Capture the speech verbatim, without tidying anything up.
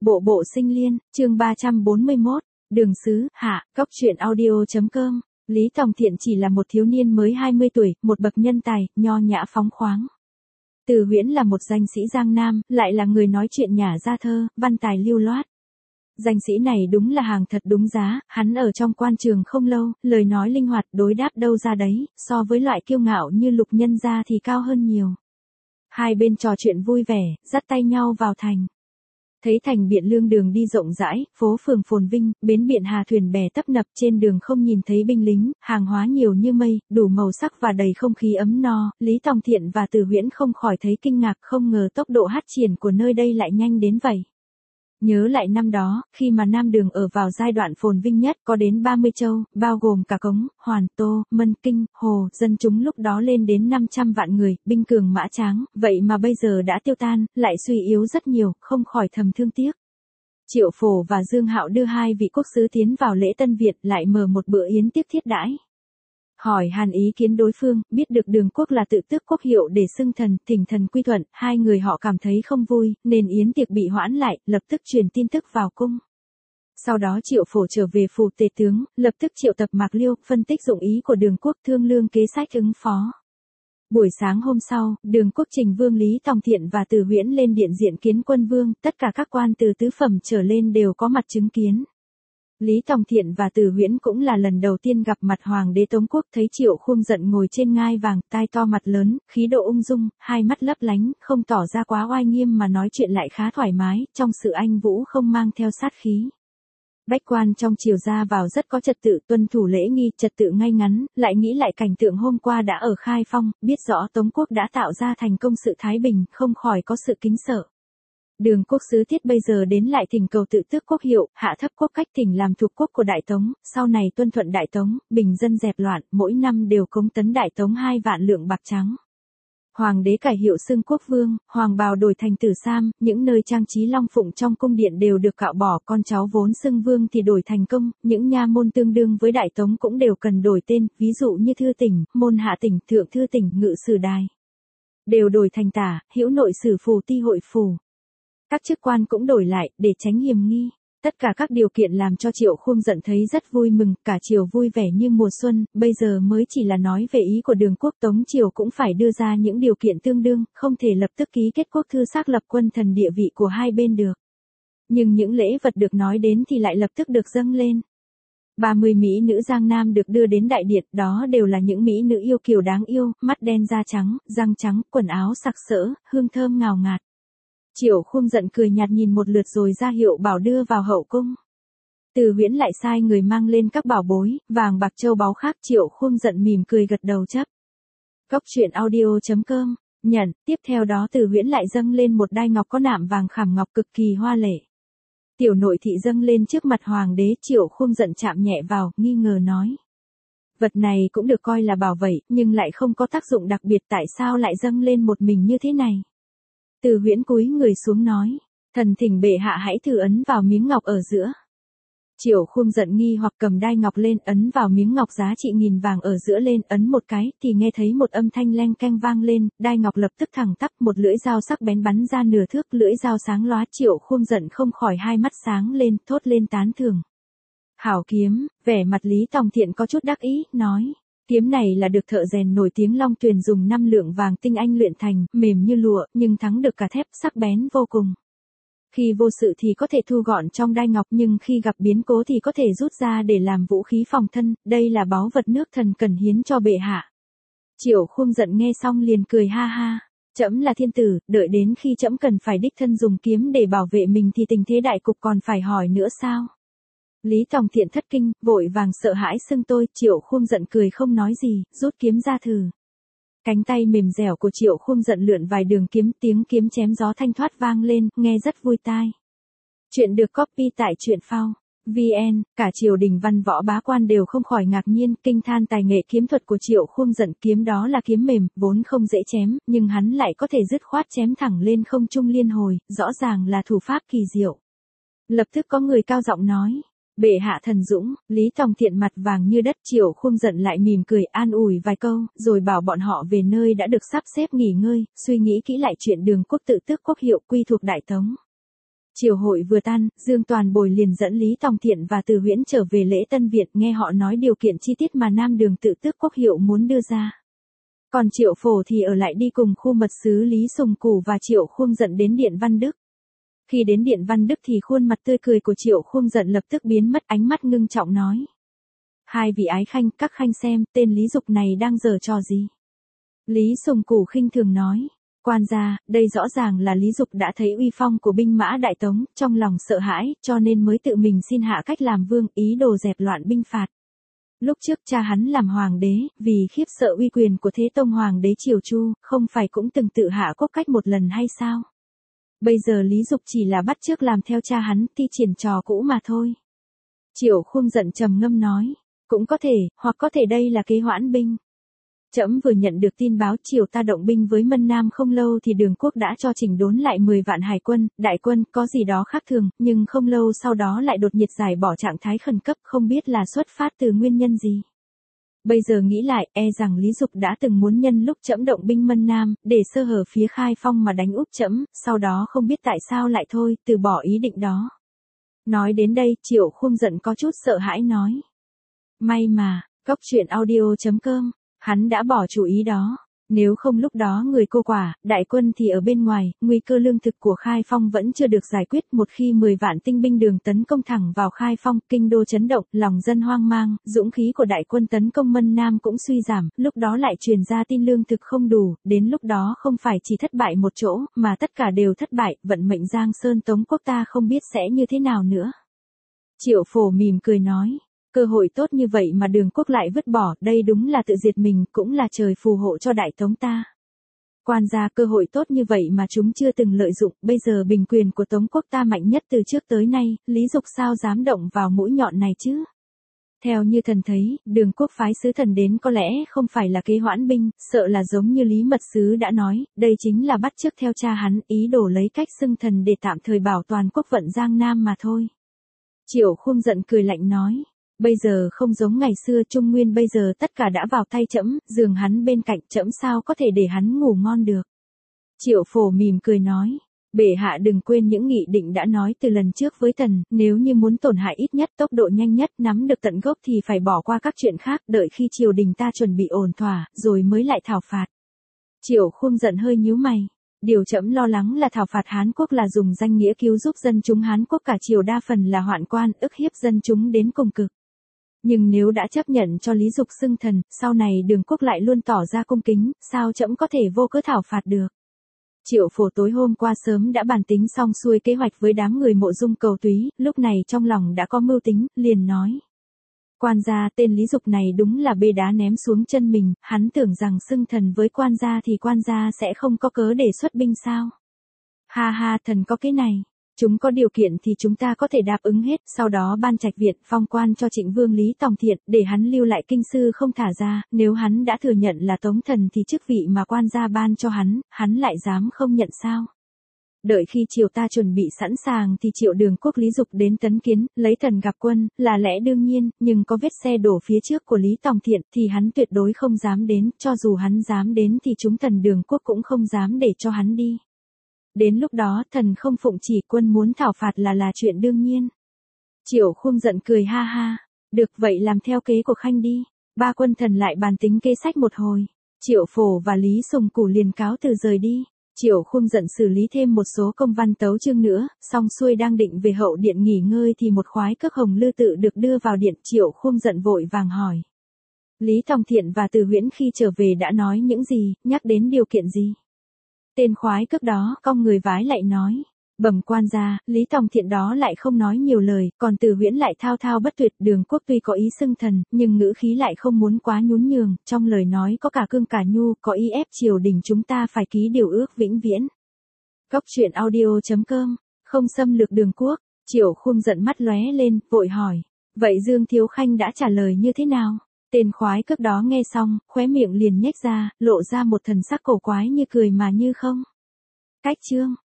Bộ bộ sinh liên, chương ba trăm bốn mươi mốt, đường sứ, hạ, cóc truyện audio.com. Lý Tòng Thiện chỉ là một thiếu niên mới hai mươi tuổi, một bậc nhân tài, nho nhã phóng khoáng. Từ Huyễn là một danh sĩ Giang Nam, lại là người nói chuyện nhả ra thơ, văn tài lưu loát. Danh sĩ này đúng là hàng thật đúng giá, hắn ở trong quan trường không lâu, lời nói linh hoạt, đối đáp đâu ra đấy, so với loại kiêu ngạo như Lục Nhân gia thì cao hơn nhiều. Hai bên trò chuyện vui vẻ, dắt tay nhau vào thành. Thấy thành Biện Lương đường đi rộng rãi, phố phường phồn vinh, bến biển hà thuyền bè tấp nập, trên đường không nhìn thấy binh lính, hàng hóa nhiều như mây, đủ màu sắc và đầy không khí ấm no. Lý Tòng Thiện và Từ Huyễn không khỏi thấy kinh ngạc, không ngờ tốc độ phát triển của nơi đây lại nhanh đến vậy. Nhớ lại năm đó, khi mà Nam Đường ở vào giai đoạn phồn vinh nhất, có đến ba mươi châu, bao gồm cả Cống, Hoàn, Tô, Mân, Kinh, Hồ, dân chúng lúc đó lên đến năm trăm vạn người, binh cường mã tráng, vậy mà bây giờ đã tiêu tan, lại suy yếu rất nhiều, không khỏi thầm thương tiếc. Triệu Phổ và Dương Hạo đưa hai vị quốc sứ tiến vào lễ Tân Việt, lại mở một bữa yến tiếp thiết đãi. Hỏi hàn ý kiến đối phương, biết được Đường Quốc là tự tước quốc hiệu để xưng thần, thỉnh thần quy thuận, hai người họ cảm thấy không vui, nên yến tiệc bị hoãn lại, lập tức truyền tin tức vào cung. Sau đó Triệu Phổ trở về phủ tề tướng, lập tức triệu tập Mạc Liêu, phân tích dụng ý của Đường Quốc, thương lương kế sách ứng phó. Buổi sáng hôm sau, Đường Quốc trình vương Lý Tòng Thiện và Từ Huyễn lên điện diện kiến quân vương, tất cả các quan từ tứ phẩm trở lên đều có mặt chứng kiến. Lý Tòng Thiện và Từ Huyễn cũng là lần đầu tiên gặp mặt Hoàng đế Tống Quốc, thấy Triệu Khuông Dận ngồi trên ngai vàng, tai to mặt lớn, khí độ ung dung, hai mắt lấp lánh, không tỏ ra quá oai nghiêm mà nói chuyện lại khá thoải mái, trong sự anh vũ không mang theo sát khí. Bách quan trong triều ra vào rất có trật tự, tuân thủ lễ nghi, trật tự ngay ngắn, lại nghĩ lại cảnh tượng hôm qua đã ở Khai Phong, biết rõ Tống Quốc đã tạo ra thành công sự thái bình, không khỏi có sự kính sợ. Đường Quốc sứ Thiết bây giờ đến lại thỉnh cầu tự tước quốc hiệu, hạ thấp quốc cách thỉnh làm thuộc quốc của Đại Tống, sau này tuân thuận Đại Tống, bình dân dẹp loạn, mỗi năm đều cống tấn Đại Tống hai vạn lượng bạc trắng. Hoàng đế cải hiệu xưng quốc vương, hoàng bào đổi thành tử sam, những nơi trang trí long phụng trong cung điện đều được cạo bỏ, con cháu vốn xưng vương thì đổi thành công, những nha môn tương đương với Đại Tống cũng đều cần đổi tên, ví dụ như thư tỉnh, môn hạ tỉnh, thượng thư tỉnh, ngự sử đài. Đều đổi thành tả, hữu nội sử phù ti hội phù. Các chức quan cũng đổi lại, để tránh hiềm nghi. Tất cả các điều kiện làm cho Triệu Khuông Dận thấy rất vui mừng, cả triều vui vẻ như mùa xuân, bây giờ mới chỉ là nói về ý của Đường Quốc, Tống triều cũng phải đưa ra những điều kiện tương đương, không thể lập tức ký kết quốc thư xác lập quân thần địa vị của hai bên được. Nhưng những lễ vật được nói đến thì lại lập tức được dâng lên. ba mươi mỹ nữ Giang Nam được đưa đến đại điện, đó đều là những mỹ nữ yêu kiều đáng yêu, mắt đen da trắng, răng trắng, quần áo sặc sỡ, hương thơm ngào ngạt. Triệu Khuông Dận cười nhạt nhìn một lượt rồi ra hiệu bảo đưa vào hậu cung. Từ Huyễn lại sai người mang lên các bảo bối, vàng bạc châu báu khác. Triệu Khuông Dận mỉm cười gật đầu chấp. Cóc truyện audio.com, nhận, tiếp theo đó Từ Huyễn lại dâng lên một đai ngọc có nạm vàng khảm ngọc cực kỳ hoa lệ. Tiểu nội thị dâng lên trước mặt hoàng đế, Triệu Khuông Dận chạm nhẹ vào, nghi ngờ nói. Vật này cũng được coi là bảo vậy, nhưng lại không có tác dụng đặc biệt, tại sao lại dâng lên một mình như thế này? Từ Huyễn cúi người xuống nói, thần thỉnh bệ hạ hãy thử ấn vào miếng ngọc ở giữa. Triệu Khuông Dận nghi hoặc cầm đai ngọc lên, ấn vào miếng ngọc giá trị nghìn vàng ở giữa lên, ấn một cái, thì nghe thấy một âm thanh leng keng vang lên, đai ngọc lập tức thẳng tắp, một lưỡi dao sắc bén bắn ra nửa thước, lưỡi dao sáng lóa. Triệu Khuông Dận không khỏi hai mắt sáng lên, thốt lên tán thưởng. Hảo kiếm, vẻ mặt Lý Tòng Thiện có chút đắc ý, nói. Kiếm này là được thợ rèn nổi tiếng Long Tuyền dùng năm lượng vàng tinh anh luyện thành, mềm như lụa, nhưng thắng được cả thép, sắc bén vô cùng. Khi vô sự thì có thể thu gọn trong đai ngọc, nhưng khi gặp biến cố thì có thể rút ra để làm vũ khí phòng thân, đây là báu vật nước thần cần hiến cho bệ hạ. Triệu Khuông Dận nghe xong liền cười ha ha. Trẫm là thiên tử, đợi đến khi trẫm cần phải đích thân dùng kiếm để bảo vệ mình thì tình thế đại cục còn phải hỏi nữa sao? Lý Tòng Thiện thất kinh, vội vàng sợ hãi xưng tôi. Triệu Khuông Dận cười không nói gì, rút kiếm ra thử. Cánh tay mềm dẻo của Triệu Khuông Dận lượn vài đường kiếm, tiếng kiếm chém gió thanh thoát vang lên, nghe rất vui tai. Chuyện được copy tại truyện phao vê en, cả triều đình văn võ bá quan đều không khỏi ngạc nhiên, kinh than tài nghệ kiếm thuật của Triệu Khuông Dận. Kiếm đó là kiếm mềm, vốn không dễ chém, nhưng hắn lại có thể dứt khoát chém thẳng lên không trung liên hồi, rõ ràng là thủ pháp kỳ diệu. Lập tức có người cao giọng nói. Bệ hạ thần dũng. Lý Tòng Thiện mặt vàng như đất. Triệu Khuông Dận lại mỉm cười an ủi vài câu, rồi bảo bọn họ về nơi đã được sắp xếp nghỉ ngơi, suy nghĩ kỹ lại chuyện Đường Quốc tự tước quốc hiệu quy thuộc Đại Tống. Triều hội vừa tan, Dương Toàn Bồi liền dẫn Lý Tòng Thiện và Từ Huyễn trở về lễ Tân Việt, nghe họ nói điều kiện chi tiết mà Nam Đường tự tước quốc hiệu muốn đưa ra. Còn Triệu Phổ thì ở lại đi cùng khu mật sứ Lý Sùng Củ và Triệu Khuông Dận đến Điện Văn Đức. Khi đến Điện Văn Đức thì khuôn mặt tươi cười của Triệu Khuông Dận lập tức biến mất, ánh mắt ngưng trọng nói. Hai vị ái khanh, các khanh xem, tên Lý Dục này đang giở trò gì? Lý Sùng Củ khinh thường nói. Quan gia, đây rõ ràng là Lý Dục đã thấy uy phong của binh mã Đại Tống, trong lòng sợ hãi, cho nên mới tự mình xin hạ cách làm vương, ý đồ dẹp loạn binh phạt. Lúc trước cha hắn làm hoàng đế, vì khiếp sợ uy quyền của Thế Tông hoàng đế Triều Chu, không phải cũng từng tự hạ quốc cách một lần hay sao? Bây giờ Lý Dục chỉ là bắt chước làm theo cha hắn, thi triển trò cũ mà thôi. Triệu Khuông Dận trầm ngâm nói, cũng có thể, hoặc có thể đây là kế hoãn binh. Trẫm vừa nhận được tin báo Triều ta động binh với Mân Nam không lâu thì Đường Quốc đã cho chỉnh đốn lại mười vạn hải quân, đại quân, có gì đó khác thường, nhưng không lâu sau đó lại đột nhiệt giải bỏ trạng thái khẩn cấp, không biết là xuất phát từ nguyên nhân gì. Bây giờ nghĩ lại, e rằng Lý Dục đã từng muốn nhân lúc trẫm động binh Mân Nam, để sơ hở phía Khai Phong mà đánh úp trẫm, sau đó không biết tại sao lại thôi, từ bỏ ý định đó. Nói đến đây, Triệu Khuông Dận có chút sợ hãi nói. May mà, Cốc Truyện Audio chấm com, hắn đã bỏ chủ ý đó. Nếu không lúc đó người cô quả, đại quân thì ở bên ngoài, nguy cơ lương thực của Khai Phong vẫn chưa được giải quyết. Một khi mười vạn tinh binh Đường tấn công thẳng vào Khai Phong, kinh đô chấn động, lòng dân hoang mang, dũng khí của đại quân tấn công Mân Nam cũng suy giảm, lúc đó lại truyền ra tin lương thực không đủ, đến lúc đó không phải chỉ thất bại một chỗ, mà tất cả đều thất bại, vận mệnh Giang Sơn Tống quốc ta không biết sẽ như thế nào nữa. Triệu Phổ mỉm cười nói. Cơ hội tốt như vậy mà Đường Quốc lại vứt bỏ, đây đúng là tự diệt mình, cũng là trời phù hộ cho Đại Tống ta. Quan gia, cơ hội tốt như vậy mà chúng chưa từng lợi dụng, bây giờ bình quyền của Tống Quốc ta mạnh nhất từ trước tới nay, Lý Dục sao dám động vào mũi nhọn này chứ? Theo như thần thấy, Đường Quốc phái sứ thần đến có lẽ không phải là kế hoãn binh, sợ là giống như Lý Mật Sứ đã nói, đây chính là bắt chước theo cha hắn, ý đồ lấy cách xưng thần để tạm thời bảo toàn quốc vận Giang Nam mà thôi. Triệu Khuông Dận cười lạnh nói. Bây giờ không giống ngày xưa, Trung Nguyên bây giờ tất cả đã vào tay trẫm, giường hắn bên cạnh trẫm sao có thể để hắn ngủ ngon được. Triệu Phổ mỉm cười nói, bệ hạ đừng quên những nghị định đã nói từ lần trước với tần, nếu như muốn tổn hại ít nhất, tốc độ nhanh nhất, nắm được tận gốc thì phải bỏ qua các chuyện khác, đợi khi triều đình ta chuẩn bị ổn thỏa, rồi mới lại thảo phạt. Triệu Khuông Dận hơi nhíu mày. Điều trẫm lo lắng là thảo phạt Hán Quốc là dùng danh nghĩa cứu giúp dân chúng Hán Quốc, cả triều đa phần là hoạn quan, ức hiếp dân chúng đến cùng cực. Nhưng nếu đã chấp nhận cho Lý Dục xưng thần, sau này Đường Quốc lại luôn tỏ ra cung kính, sao trẫm có thể vô cớ thảo phạt được. Triệu Phổ tối hôm qua sớm đã bàn tính xong xuôi kế hoạch với đám người Mộ Dung Cầu Túy, lúc này trong lòng đã có mưu tính, liền nói. Quan gia, tên Lý Dục này đúng là bê đá ném xuống chân mình, hắn tưởng rằng xưng thần với quan gia thì quan gia sẽ không có cớ để xuất binh sao. Ha ha, thần có cái này. Chúng có điều kiện thì chúng ta có thể đáp ứng hết, sau đó ban trạch viện phong quan cho Trịnh Vương Lý Tòng Thiện, để hắn lưu lại kinh sư không thả ra, nếu hắn đã thừa nhận là Tống thần thì chức vị mà quan gia ban cho hắn, hắn lại dám không nhận sao. Đợi khi triều ta chuẩn bị sẵn sàng thì Triệu Đường Quốc Lý Dục đến tấn kiến, lấy thần gặp quân, là lẽ đương nhiên, nhưng có vết xe đổ phía trước của Lý Tòng Thiện thì hắn tuyệt đối không dám đến, cho dù hắn dám đến thì chúng thần Đường Quốc cũng không dám để cho hắn đi. Đến lúc đó thần không phụng chỉ, quân muốn thảo phạt là là chuyện đương nhiên. Triệu Khuông Dận cười ha ha. Được vậy làm theo kế của khanh đi. Ba quân thần lại bàn tính kế sách một hồi. Triệu Phổ và Lý Sùng Củ liền cáo từ rời đi. Triệu Khuông Dận xử lý thêm một số công văn tấu chương nữa, xong xuôi đang định về hậu điện nghỉ ngơi thì một khoái cước hồng lư tự được đưa vào điện. Triệu Khuông Dận vội vàng hỏi. Lý Tòng Thiện và Từ Huyễn khi trở về đã nói những gì, nhắc đến điều kiện gì? Tên khoái cước đó cong người vái lại nói. Bẩm quan gia, Lý Tòng Thiện đó lại không nói nhiều lời, còn Từ Huyễn lại thao thao bất tuyệt. Đường Quốc tuy có ý xưng thần, nhưng ngữ khí lại không muốn quá nhún nhường, trong lời nói có cả cương cả nhu, có ý ép triều đình chúng ta phải ký điều ước vĩnh viễn. Cốc Truyện Audio chấm com, không xâm lược Đường Quốc. Triệu Khuông Dận mắt lóe lên, vội hỏi. Vậy Dương Thiếu Khanh đã trả lời như thế nào? Tên khoái cước đó nghe xong, khóe miệng liền nhếch ra, lộ ra một thần sắc cổ quái như cười mà như không. Cách chương